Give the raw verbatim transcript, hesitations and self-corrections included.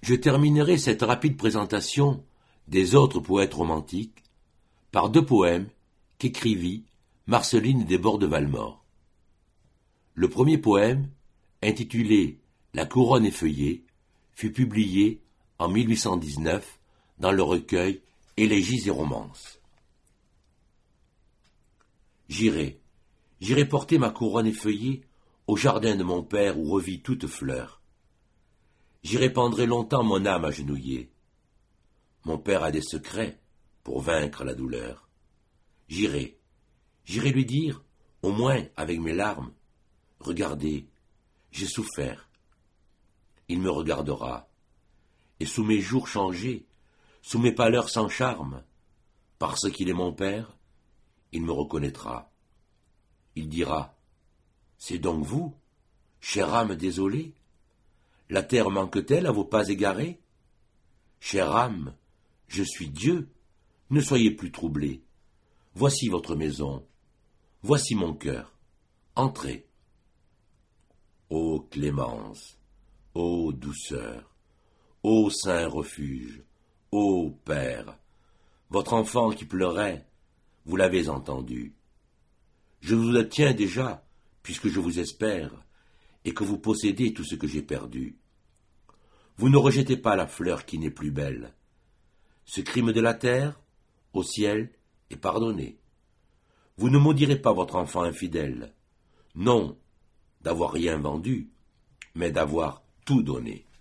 Je terminerai cette rapide présentation des autres poètes romantiques par deux poèmes qu'écrivit Marceline Desbordes de Valmore. Le premier poème, intitulé La couronne effeuillée, fut publié en mille huit cent dix-neuf dans le recueil Élégies et romances. J'irai, j'irai porter ma couronne effeuillée au jardin de mon père où revit toute fleur. J'y répandrai longtemps mon âme agenouillée. Mon père a des secrets pour vaincre la douleur. J'irai, j'irai lui dire, au moins avec mes larmes, regardez, j'ai souffert. Il me regardera, et sous mes jours changés, sous mes pâleurs sans charme, parce qu'il est mon père, il me reconnaîtra. Il dira, c'est donc vous, chère âme désolée? La terre manque-t-elle à vos pas égarés? Chère âme, je suis Dieu, ne soyez plus troublée. Voici votre maison, voici mon cœur, entrez. Ô clémence, ô douceur, ô saint refuge, ô Père, votre enfant qui pleurait, vous l'avez entendu. Je vous le tiens déjà, puisque je vous espère, et que vous possédez tout ce que j'ai perdu. Vous ne rejetez pas la fleur qui n'est plus belle. Ce crime de la terre, au ciel, est pardonné. Vous ne maudirez pas votre enfant infidèle, non d'avoir rien vendu, mais d'avoir tout donné.